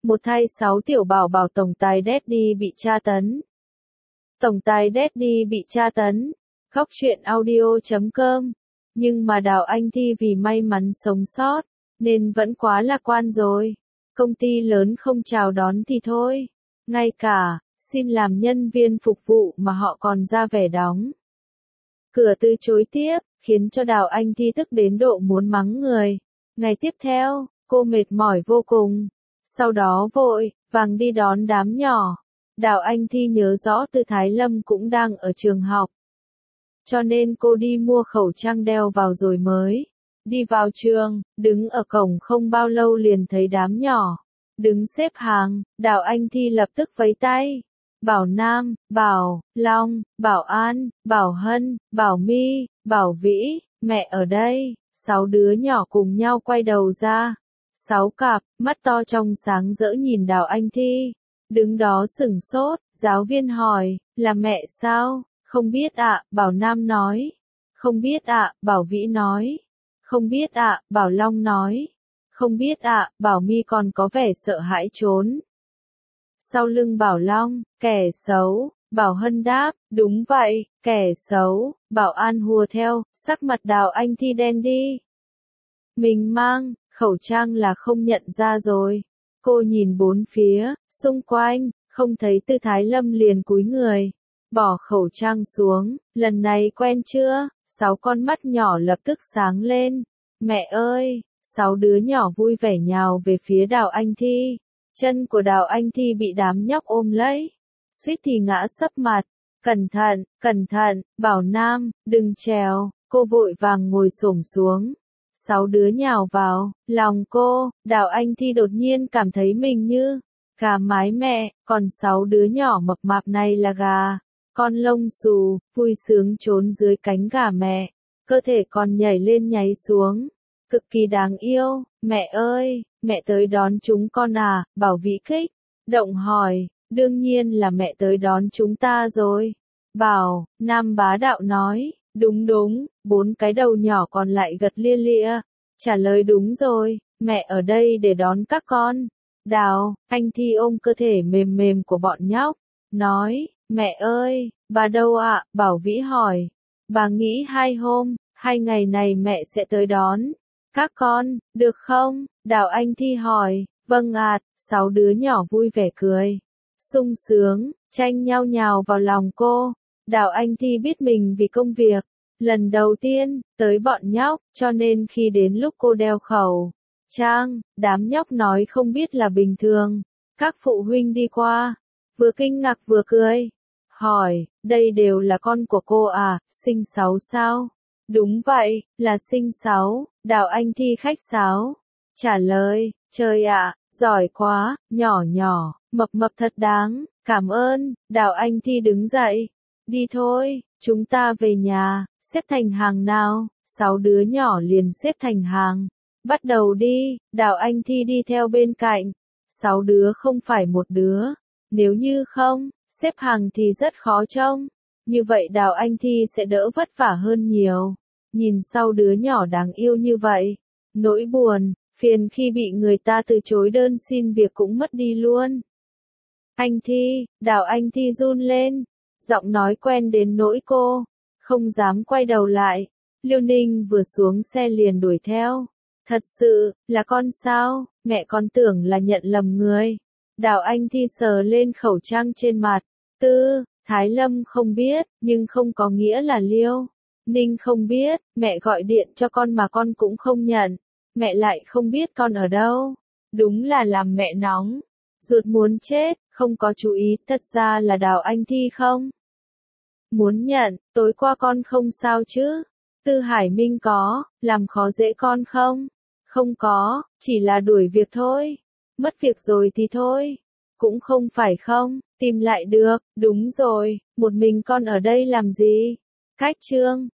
Một thay 6 tiểu bảo bảo tổng tài Daddy bị tra tấn. Tổng tài Daddy bị tra tấn. Khóc chuyện audio.com. Nhưng mà Đào Anh Thi vì may mắn sống sót, nên vẫn quá lạc quan rồi. Công ty lớn không chào đón thì thôi. Ngay cả, xin làm nhân viên phục vụ mà họ còn ra vẻ đóng cửa từ chối tiếp, khiến cho Đào Anh Thi tức đến độ muốn mắng người. Ngày tiếp theo, cô mệt mỏi vô cùng. Sau đó vội vàng đi đón đám nhỏ. Đào Anh Thi nhớ rõ Từ Thái Lâm cũng đang ở trường học. Cho nên cô đi mua khẩu trang đeo vào rồi mới đi vào trường, đứng ở cổng không bao lâu liền thấy đám nhỏ đứng xếp hàng. Đào Anh Thi lập tức vẫy tay. Bảo Nam, Bảo Long, Bảo An, Bảo Hân, Bảo My, Bảo Vĩ, mẹ ở đây. 6 đứa nhỏ cùng nhau quay đầu ra. 6 cặp mắt to trong sáng rỡ nhìn Đào Anh Thi. Đứng đó sửng sốt, giáo viên hỏi, là mẹ sao? Không biết ạ, Bảo Nam nói. Không biết ạ, Bảo Vĩ nói. Không biết ạ, Bảo Long nói. Không biết ạ, Bảo My còn có vẻ sợ hãi trốn sau lưng Bảo Long. Kẻ xấu, Bảo Hân đáp, đúng vậy, kẻ xấu. Bảo An hùa theo, sắc mặt Đào Anh Thi đen đi. Mình mang khẩu trang là không nhận ra rồi. Cô nhìn bốn phía, xung quanh, không thấy Từ Thái Lâm liền cúi người, bỏ khẩu trang xuống. Lần này quen chưa? 6 con mắt nhỏ lập tức sáng lên. Mẹ ơi! 6 đứa nhỏ vui vẻ nhào về phía Đào Anh Thi. Chân của Đào Anh Thi bị đám nhóc ôm lấy, suýt thì ngã sấp mặt. Cẩn thận, Bảo Nam, đừng trèo. Cô vội vàng ngồi xổm xuống. 6 đứa nhào vào lòng cô. Đào Anh Thi đột nhiên cảm thấy mình như gà mái mẹ, còn 6 đứa nhỏ mập mạp này là gà con lông xù, vui sướng trốn dưới cánh gà mẹ, cơ thể còn nhảy lên nháy xuống, cực kỳ đáng yêu. Mẹ ơi, mẹ tới đón chúng con à? Bảo Vĩ kích động hỏi. Đương nhiên là mẹ tới đón chúng ta rồi. Bảo Nam bá đạo nói. Đúng, 4 cái đầu nhỏ còn lại gật lia lịa, trả lời đúng rồi, mẹ ở đây để đón các con. Đào Anh Thi ôm cơ thể mềm mềm của bọn nhóc, nói, mẹ ơi, bà đâu ạ? Bảo Vĩ hỏi. Bà nghĩ 2 ngày này mẹ sẽ tới đón các con, được không? Đào Anh Thi hỏi. Vâng ạ. 6 đứa nhỏ vui vẻ cười, sung sướng, tranh nhau nhào vào lòng cô. Đào Anh Thi biết mình vì công việc lần đầu tiên tới bọn nhóc, cho nên khi đến lúc cô đeo khẩu trang, đám nhóc nói không biết là bình thường. Các phụ huynh đi qua, vừa kinh ngạc vừa cười, hỏi, đây đều là con của cô à? Sinh 6 sao? Đúng vậy, là sinh 6. Đào Anh Thi khách sáo trả lời. Trời ạ, giỏi quá, nhỏ, mập thật đáng, cảm ơn. Đào Anh Thi đứng dậy. Đi thôi, chúng ta về nhà, xếp thành hàng nào. 6 đứa nhỏ liền xếp thành hàng, bắt đầu đi. Đào Anh Thi đi theo bên cạnh. 6 đứa không phải một đứa, nếu như không xếp hàng thì rất khó trông. Như vậy Đào Anh Thi sẽ đỡ vất vả hơn nhiều. Nhìn sau đứa nhỏ đáng yêu như vậy, nỗi buồn, phiền khi bị người ta từ chối đơn xin việc cũng mất đi luôn. Anh Thi, Đào Anh Thi run lên, giọng nói quen đến nỗi cô không dám quay đầu lại. Liêu Ninh vừa xuống xe liền đuổi theo. Thật sự, là con sao? Mẹ con tưởng là nhận lầm người. Đào Anh Thi sờ lên khẩu trang trên mặt. Tư Thái Lâm không biết, nhưng không có nghĩa là Liêu Ninh không biết. Mẹ gọi điện cho con mà con cũng không nhận. Mẹ lại không biết con ở đâu. Đúng là làm mẹ nóng ruột muốn chết, không có chú ý. Thật ra là Đào Anh Thi không muốn nhận. Tối qua con không sao chứ? Tư Hải Minh có làm khó dễ con không? Không có, chỉ là đuổi việc thôi. Mất việc rồi thì thôi. Cũng không phải không, tìm lại được. Đúng rồi, một mình con ở đây làm gì? Cách Trương